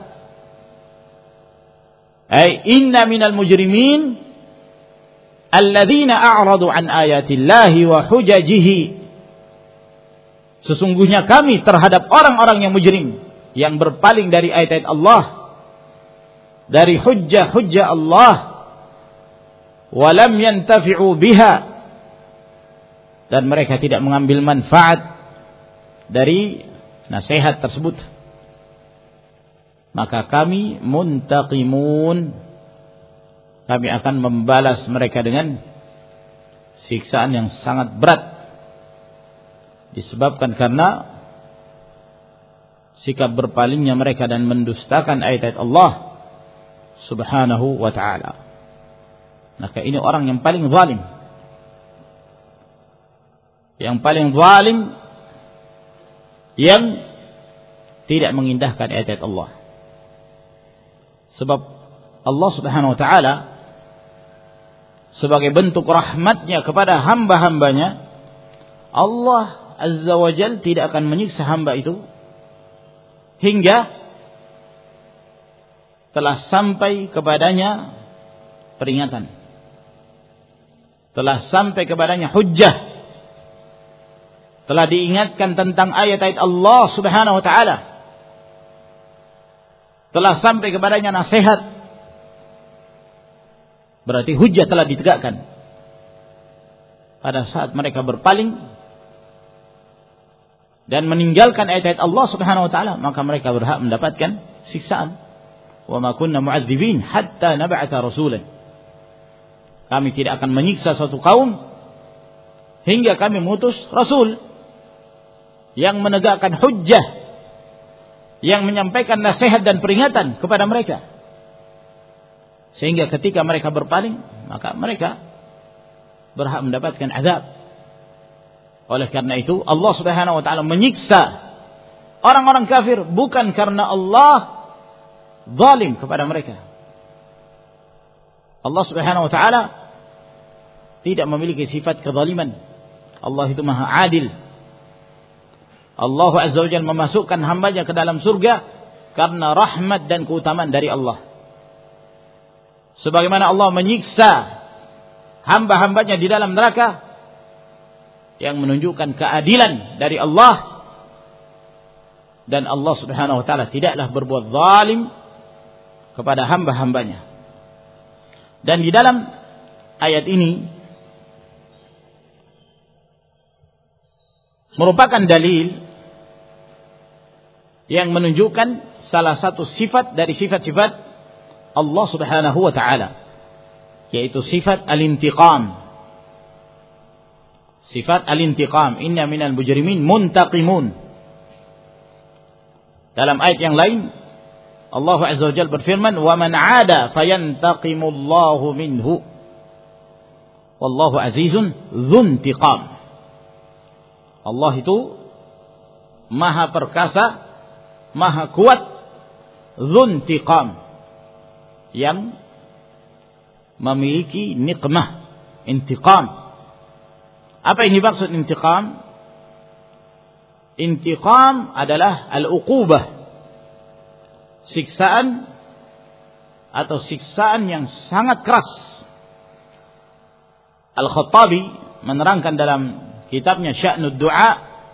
A: Ay inna minal mujrimin alladzina a'radu an ayatillahi wa hujajihi, sesungguhnya kami terhadap orang-orang yang mujrim, yang berpaling dari ayat-ayat Allah, dari hujjah-hujjah Allah, walam yantafi'u biha, dan mereka tidak mengambil manfaat dari nasihat tersebut. Maka kami muntaqimun, kami akan membalas mereka dengan siksaan yang sangat berat, disebabkan karena sikap berpalingnya mereka dan mendustakan ayat-ayat Allah Subhanahu wa ta'ala. Maka ini orang yang paling zalim. Yang paling zalim, yang tidak mengindahkan ayat-ayat Allah. Sebab Allah Subhanahu wa ta'ala sebagai bentuk rahmatnya kepada hamba-hambanya, Allah Azza wa Jal tidak akan menyiksa hamba itu hingga telah sampai kepadanya peringatan, telah sampai kepadanya hujjah, telah diingatkan tentang ayat-ayat Allah Subhanahu wa ta'ala, telah sampai kepadanya nasihat. Berarti hujjah telah ditegakkan. Pada saat mereka berpaling dan meninggalkan ayat-ayat Allah Subhanahu wa ta'ala, maka mereka berhak mendapatkan siksaan. Wa ma kunna mu'adzibin hatta nab'atha rasulan. Kami tidak akan menyiksa suatu kaum hingga kami mengutus rasul yang menegakkan hujjah, yang menyampaikan nasihat dan peringatan kepada mereka, sehingga ketika mereka berpaling, maka mereka berhak mendapatkan azab. Oleh karena itu Allah Subhanahu wa ta'ala menyiksa orang-orang kafir bukan karena Allah zalim kepada mereka. Allah Subhanahu wa ta'ala tidak memiliki sifat kezaliman. Allah itu maha adil. Allah Azza wa Jalla memasukkan hambanya ke dalam surga karena rahmat dan keutamaan dari Allah. Sebagaimana Allah menyiksa hamba-hambanya di dalam neraka, yang menunjukkan keadilan dari Allah. Dan Allah Subhanahu wa ta'ala tidaklah berbuat zalim kepada hamba-hambanya. Dan di dalam ayat ini merupakan dalil yang menunjukkan salah satu sifat dari sifat-sifat Allah Subhanahu wa ta'ala, yaitu sifat al-intiqam. Sifat al-intiqam, inna minal mujrimin muntaqimun. Dalam ayat yang lain Allah Azza wa Jalla berfirman, wa man 'ada fayantaqimullahu minhu wallahu azizun dzuntiqam. Allah itu maha perkasa, maha kuat, dzuntiqam, yang memiliki nikmah, intiqam. Apa ini maksud intiqam? Intiqam adalah al-uqubah, siksaan atau siksaan yang sangat keras. Al-Khattabi menerangkan dalam kitabnya Sya'nud Du'a,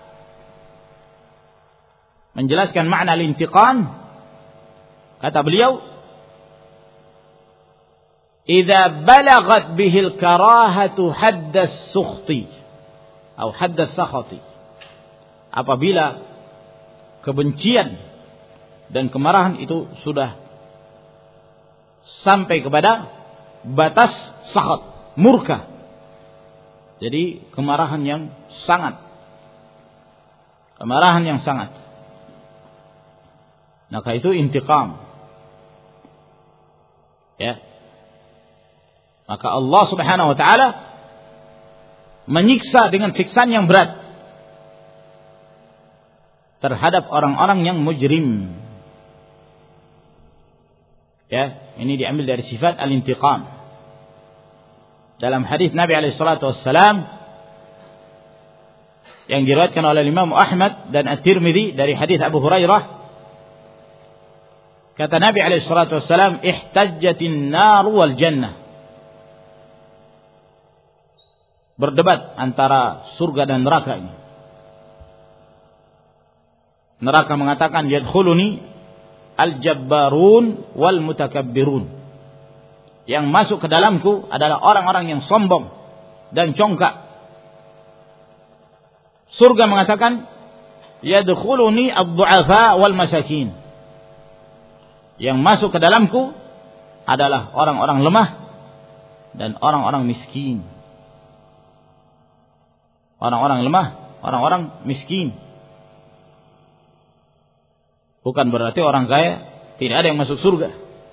A: menjelaskan makna al-intiqam. Kata beliau, "Idza balagat bihil karahatu haddas sukhti atau haddas sakhati." Apabila kebencian dan kemarahan itu sudah sampai kepada batas sakhat, murka. Jadi kemarahan yang sangat. Kemarahan yang sangat. Maka itu intiqam. Ya. Maka Allah Subhanahu wa taala menyiksa dengan siksaan yang berat terhadap orang-orang yang mujrim. Ya, ini diambil dari sifat al-intiqam. Dalam hadis Nabi alaihi salatu wassalam yang diriwayatkan oleh Imam Ahmad dan At-Tirmidzi dari hadis Abu Hurairah, kata Nabi alaihi salatu wassalam, "Ihtajjatin nar wal jannah." Berdebat antara surga dan neraka ini. Neraka mengatakan, "Yadkhuluni al-jabbarun wal mutakabbirun." Yang masuk ke dalamku adalah orang-orang yang sombong dan congkak. Surga mengatakan, "Yadkhuluni ad-du'afa wal masakin." Yang masuk ke dalamku adalah orang-orang lemah dan orang-orang miskin. Orang-orang lemah, orang-orang miskin. Bukan berarti orang kaya tidak ada yang masuk surga.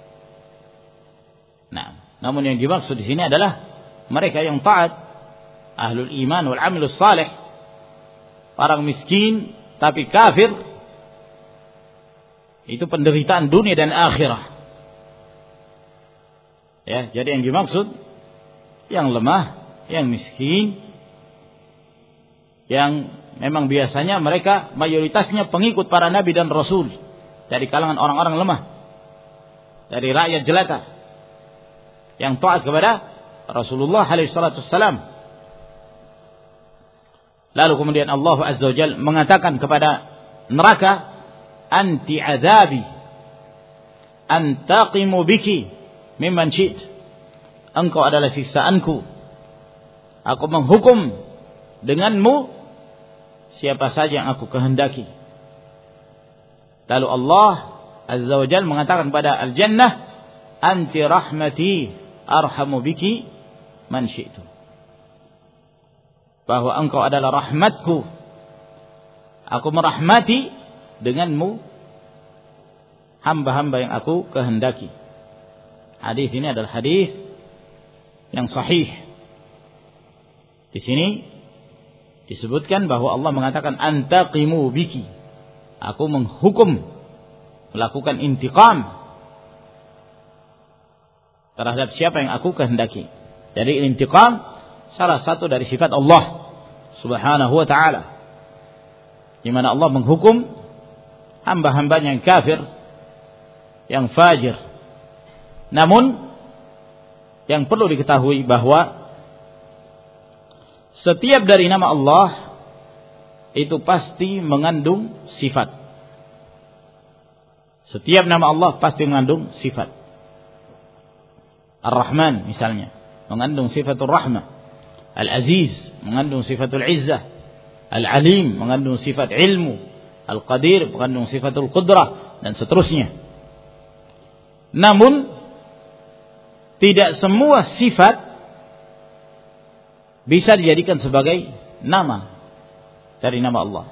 A: Nah, namun yang dimaksud di sini adalah mereka yang taat, ahlul iman wal amilus salih. Orang miskin tapi kafir, itu penderitaan dunia dan akhirah. Ya, jadi yang dimaksud yang lemah, yang miskin, yang memang biasanya mereka mayoritasnya pengikut para nabi dan rasul dari kalangan orang-orang lemah, dari rakyat jelata yang taat kepada Rasulullah alaihi salatu wassalam. Lalu kemudian Allah azza wa jalla mengatakan kepada neraka, "Anti azabi antaqimu biki mimman syi'it." Engkau adalah siksaanku, aku menghukum denganmu siapa saja yang aku kehendaki. Lalu Allah azza wa jalla mengatakan pada al-jannah, "Anti rahmati arhamu biki man syi'tu." Bahwa engkau adalah rahmatku, aku merahmati denganmu hamba-hamba yang aku kehendaki. Hadis ini adalah hadis yang sahih. Di sini disebutkan bahwa Allah mengatakan, "Antaqimu biki." Aku menghukum, melakukan intiqam terhadap siapa yang aku kehendaki. Jadi intiqam salah satu dari sifat Allah Subhanahu wa ta'ala, di mana Allah menghukum hamba-hambanya yang kafir, yang fajir. Namun yang perlu diketahui bahwa setiap dari nama Allah itu pasti mengandung sifat. Setiap nama Allah pasti mengandung sifat. Ar-Rahman misalnya mengandung sifatul rahmah. Al-Aziz mengandung sifatul izzah. Al-Alim mengandung sifat ilmu. Al-Qadir mengandung sifatul qudrah, dan seterusnya. Namun tidak semua sifat bisa dijadikan sebagai nama dari nama Allah.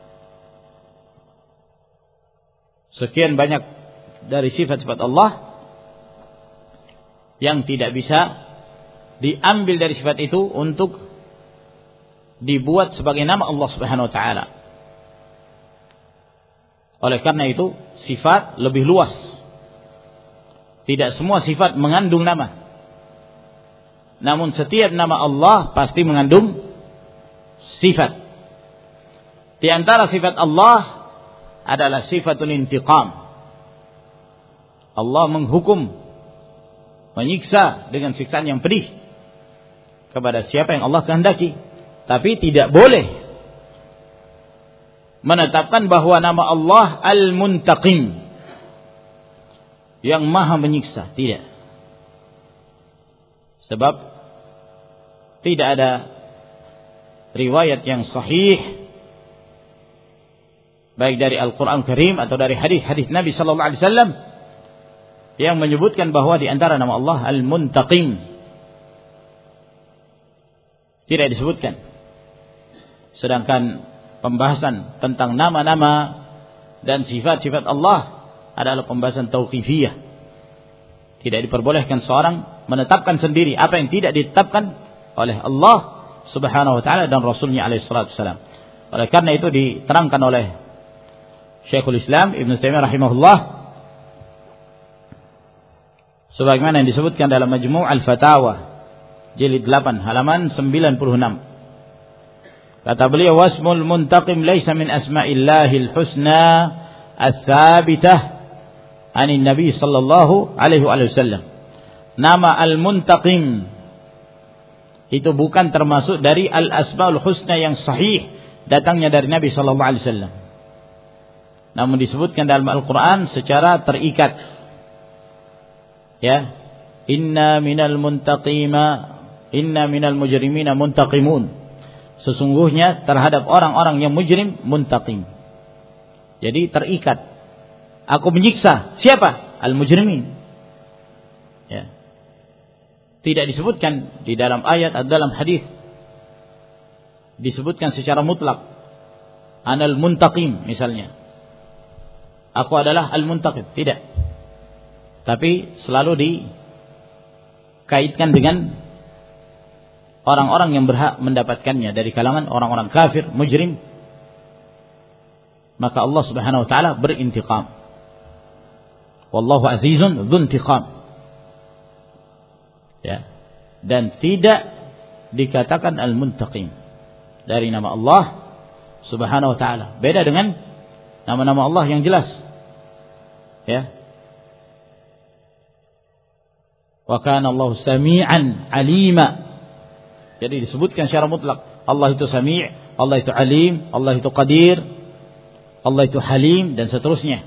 A: Sekian banyak dari sifat-sifat Allah yang tidak bisa diambil dari sifat itu untuk dibuat sebagai nama Allah Subhanahu wa taala. Oleh karena itu, sifat lebih luas. Tidak semua sifat mengandung nama. Namun setiap nama Allah pasti mengandung sifat. Di antara sifat Allah adalah sifatul intiqam. Allah menghukum, menyiksa dengan siksaan yang pedih kepada siapa yang Allah kehendaki. Tapi tidak boleh menetapkan bahwa nama Allah Al-Muntaqim, yang maha menyiksa. Tidak. Sebab tidak ada riwayat yang sahih, baik dari Al-Quran Karim atau dari hadis-hadis Nabi Sallallahu Alaihi Wasallam, yang menyebutkan bahwa di antara nama Allah Al-Muntaqim. Tidak disebutkan. Sedangkan pembahasan tentang nama-nama dan sifat-sifat Allah adalah pembahasan tauqifiyah. Tidak diperbolehkan seorang menetapkan sendiri apa yang tidak ditetapkan oleh Allah Subhanahu wa taala dan Rasulnya alaihi salatu wasallam. Oleh karena itu diterangkan oleh Syekhul Islam Ibnu Taimiyah rahimahullah, sebagaimana yang disebutkan dalam Majmu' Al-Fatawa jilid 8 halaman 96. Kata beliau, wasmul muntaqim laisa min asma'illahil husna ats-tsabitah anin Nabi sallallahu alaihi wasallam. Nama al-muntaqim itu bukan termasuk dari al-asmaul husna yang sahih datangnya dari Nabi sallallahu alaihi wasallam. Namun disebutkan dalam Al-Qur'an secara terikat. Ya, inna minal mujrimina muntaqimun. Sesungguhnya terhadap orang-orang yang mujrim muntaqim. Jadi terikat. Aku menyiksa siapa? Al-mujrimin. Ya. Tidak disebutkan di dalam ayat atau dalam hadis. Disebutkan secara mutlak. Anal muntaqim misalnya. Aku adalah al-muntaqim. Tidak. Tapi selalu dikaitkan dengan orang-orang yang berhak mendapatkannya dari kalangan orang-orang kafir, mujrim. Maka Allah Subhanahu wa taala berintiqam. Wallahu azizun dzuntiqam. Ya. Dan tidak dikatakan al-muntaqim dari nama Allah Subhanahu wa taala. Beda dengan nama-nama Allah yang jelas. Ya. Wa kana Allahu sami'an 'alima. Jadi disebutkan secara mutlak. Allah itu sami', Allah itu alim, Allah itu qadir, Allah itu halim, dan seterusnya.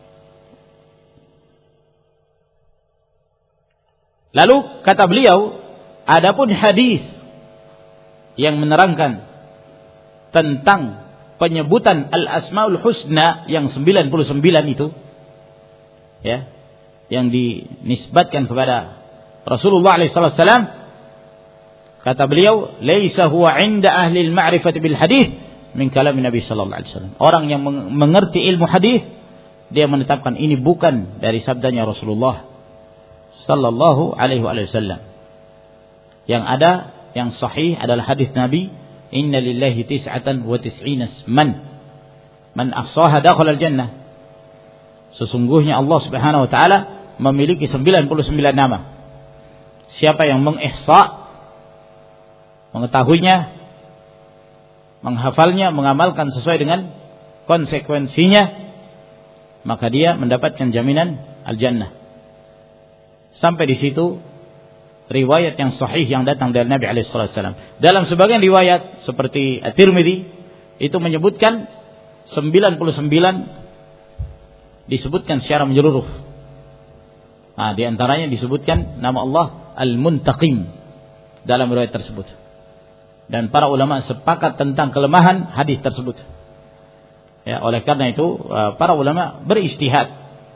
A: Lalu kata beliau, adapun hadis yang menerangkan tentang penyebutan al-asmaul husna yang 99 itu, ya, yang dinisbatkan kepada Rasulullah SAW, kata beliau, laisa huwa 'inda ahli al-ma'rifati bil hadis min kalam Nabi sallallahu alaihi wasallam. Orang yang mengerti ilmu hadis, dia menetapkan ini bukan dari sabdanya Rasulullah sallallahu alaihi wasallam. Yang ada, yang sahih adalah hadis Nabi, inna lillahi tis'atan wa tis'ina isman man ahsaha dakhala al-jannah. Sesungguhnya Allah Subhanahu wa taala memiliki 99 nama. Siapa yang mengihsa, mengetahuinya, menghafalnya, mengamalkan sesuai dengan konsekuensinya, maka dia mendapatkan jaminan al-jannah. Sampai di situ riwayat yang sahih yang datang dari Nabi SAW. Dalam sebagian riwayat seperti At-Tirmidzi itu menyebutkan 99 disebutkan secara menyeluruh. Nah, di antaranya disebutkan nama Allah Al-Muntaqim dalam riwayat tersebut. Dan para ulama sepakat tentang kelemahan hadis tersebut. Ya, oleh karena itu para ulama berijtihad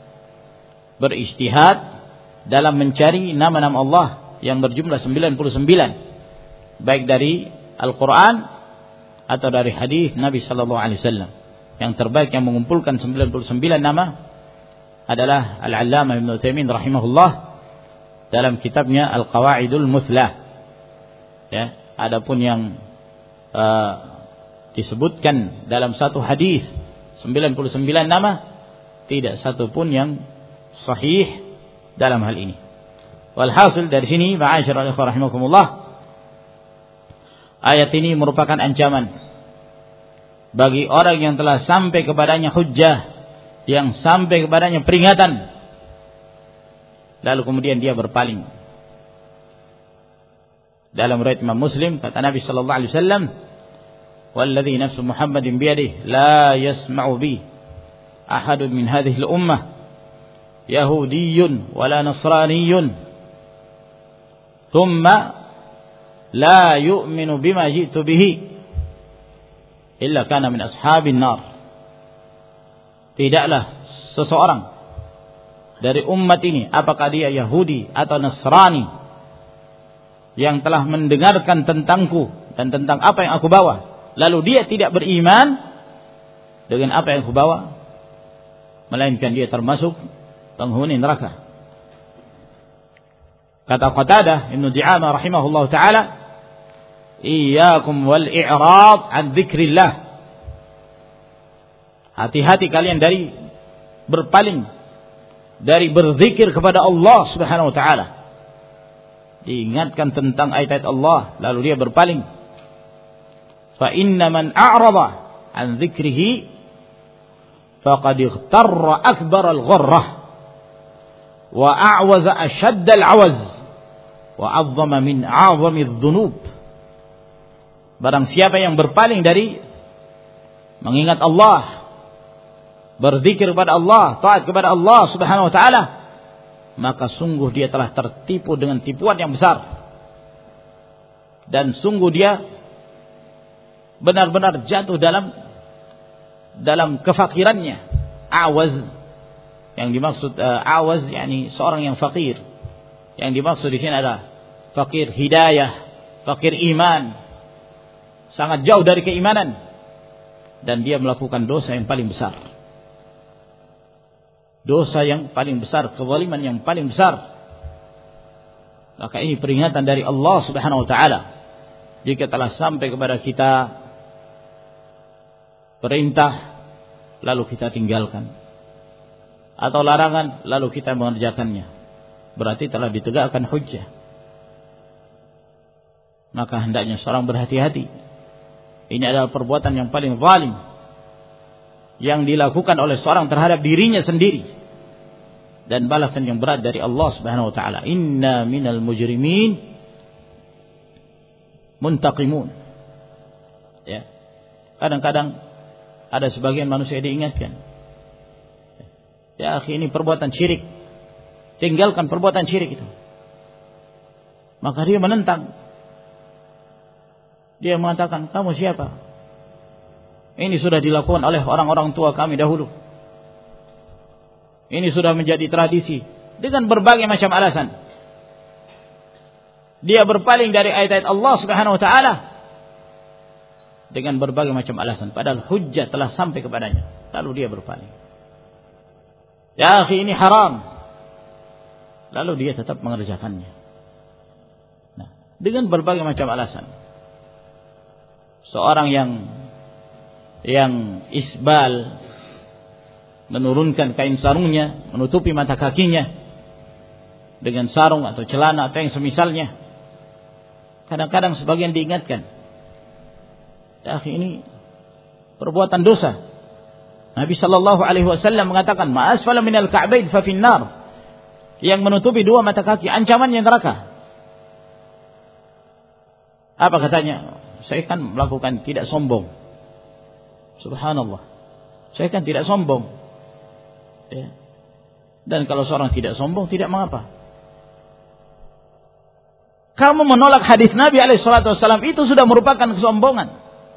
A: dalam mencari nama-nama Allah yang berjumlah 99, baik dari Al-Quran atau dari hadis Nabi Sallallahu Alaihi Wasallam. Yang terbaik yang mengumpulkan 99 nama adalah Al-Allamah Ibnu Taimiyah rahimahullah dalam kitabnya Al-Qawaidul Muthlah. Ya, adapun yang disebutkan dalam satu hadis 99 nama, tidak satu pun yang sahih dalam hal ini. Walhasil dari sini, ma'asyiral ikhwah rahimakumullah, ayat ini merupakan ancaman bagi orang yang telah sampai kepadanya hujjah, yang sampai kepadanya peringatan, lalu kemudian dia berpaling. Dalam riwayat Imam Muslim kata Nabi sallallahu alaihi wasallam, "Walladzi nafsu Muhammadin biyadihi la yasma'u bi ahadun min hadhihi al-ummah yahudiyyun wala nasraniyyun thumma la yu'minu bima ji'tu bihi illa kana min ashabin nar." Tidaklah seseorang dari umat ini, apakah dia Yahudi atau Nasrani, yang telah mendengarkan tentangku dan tentang apa yang aku bawa, lalu dia tidak beriman dengan apa yang aku bawa, melainkan dia termasuk penghuni neraka. Kata Qatadah Ibnu Di'amah rahimahullah ta'ala, "Iyyakum wal i'rad an dzikrillah." Hati-hati kalian dari berpaling dari berzikir kepada Allah Subhanahu wa taala. Diingatkan tentang ayat-ayat Allah lalu dia berpaling. Fa inna man a'rada an dzikrihi faqad ightarra akbar al-gharrah wa a'waza ashadd al-'awaz wa 'azzama min 'azami adh-dhunub. Barang siapa yang berpaling dari mengingat Allah, berzikir kepada Allah, taat kepada Allah Subhanahu wa taala, maka sungguh dia telah tertipu dengan tipuan yang besar. Dan sungguh dia benar-benar jatuh dalam kefakirannya. Awaz, yang dimaksud awaz yakni seorang yang fakir. Yang dimaksud di sini adalah fakir hidayah, fakir iman, sangat jauh dari keimanan, dan dia melakukan dosa yang paling besar. Dosa yang paling besar, kezaliman yang paling besar. Maka ini peringatan dari Allah Subhanahu wa taala. Jika telah sampai kepada kita perintah lalu kita tinggalkan, atau larangan lalu kita mengerjakannya, berarti telah ditegakkan hujjah. Maka hendaknya seorang berhati-hati. Ini adalah perbuatan yang paling zalim yang dilakukan oleh seorang terhadap dirinya sendiri, dan balasan yang berat dari Allah Subhanahu wa taala. Inna minal mujrimin muntaqimun. Ya. Kadang-kadang ada sebagian manusia diingatkan, ya akhi, ini perbuatan syirik, tinggalkan perbuatan syirik itu. Maka dia menentang. Dia mengatakan, kamu siapa? Ini sudah dilakukan oleh orang-orang tua kami dahulu. Ini sudah menjadi tradisi, dengan berbagai macam alasan. Dia berpaling dari ayat-ayat Allah Subhanahu wa taala dengan berbagai macam alasan, padahal hujjah telah sampai kepadanya, lalu dia berpaling. Ya akhi, ini haram, lalu dia tetap mengerjakannya. Nah, dengan berbagai macam alasan. Seorang yang isbal, menurunkan kain sarungnya, menutupi mata kakinya dengan sarung atau celana atau yang semisalnya. Kadang-kadang sebagian diingatkan, ya akhi, ini perbuatan dosa. Nabi sallallahu alaihi wasallam mengatakan, "Ma asfala minal ka'bain fa finnar." Yang menutupi dua mata kaki ancamannya neraka. Apa katanya? Saya kan melakukan, tidak sombong. Subhanallah. Saya kan tidak sombong. Ya. Dan kalau seorang tidak sombong, tidak mengapa. Kamu menolak hadis Nabi SAW, itu sudah merupakan kesombongan.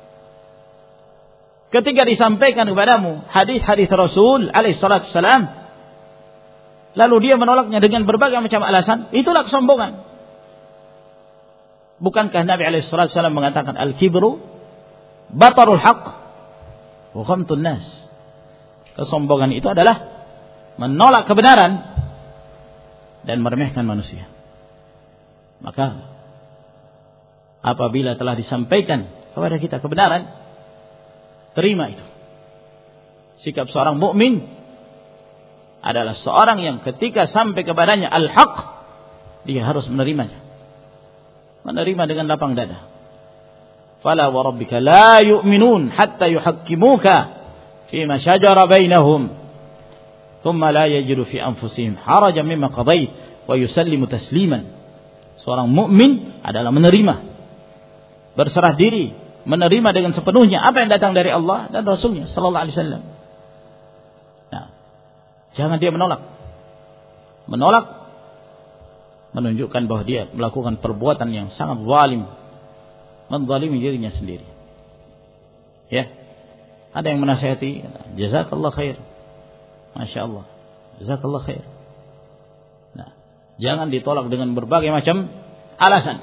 A: Ketika disampaikan kepadamu hadis-hadis Rasul SAW, lalu dia menolaknya dengan berbagai macam alasan, itulah kesombongan. Bukankah Nabi SAW mengatakan, al-kibru batarul haqq wa ghamtun nas. Kesombongan itu adalah menolak kebenaran dan meremehkan manusia. Maka apabila telah disampaikan kepada kita kebenaran, terima itu. Sikap seorang mukmin adalah seorang yang ketika sampai kepadanya al-haq, dia harus menerimanya. Menerima dengan lapang dada. Fala wa rabbika la yu'minun hatta yuhakkimuka fima shajara bainahum thumma la yajidu fi anfusihim harajan mimma qadait wa yusallimu tasliman. Seorang mukmin adalah menerima, berserah diri, menerima dengan sepenuhnya apa yang datang dari Allah dan Rasulnya sallallahu alaihi wasallam. Nah, jangan dia menolak. Menolak menunjukkan bahwa dia melakukan perbuatan yang sangat zalim, menzalimi dirinya sendiri. Ya. Ada yang menasihati, jazakallah khair. Masya Allah. Jazakallah khair. Nah, jangan ditolak dengan berbagai macam alasan.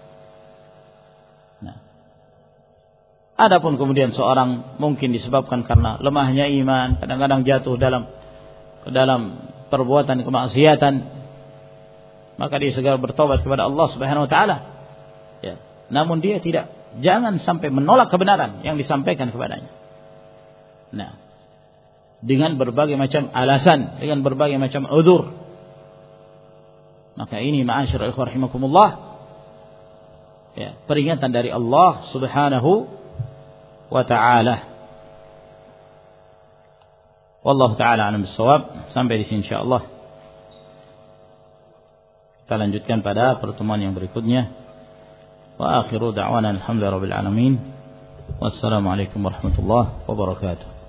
A: Nah, adapun kemudian seorang mungkin disebabkan karena lemahnya iman, kadang-kadang jatuh ke dalam perbuatan kemaksiatan, maka dia segera bertobat kepada Allah Subhanahu wa taala. Ya. Namun dia jangan sampai menolak kebenaran yang disampaikan kepadanya. Nah, dengan berbagai macam alasan, dengan berbagai macam udzur. Maka ini ma'asyiral ikhwah rahimakumullah, ya, peringatan dari Allah Subhanahu wa taala. Wallahu taala a'lam bissawab. Sampai di sini insyaallah. Kita lanjutkan pada pertemuan yang berikutnya. Wa akhiru da'wana alhamdulillahi rabbil alamin. Wassalamualaikum warahmatullahi wabarakatuh.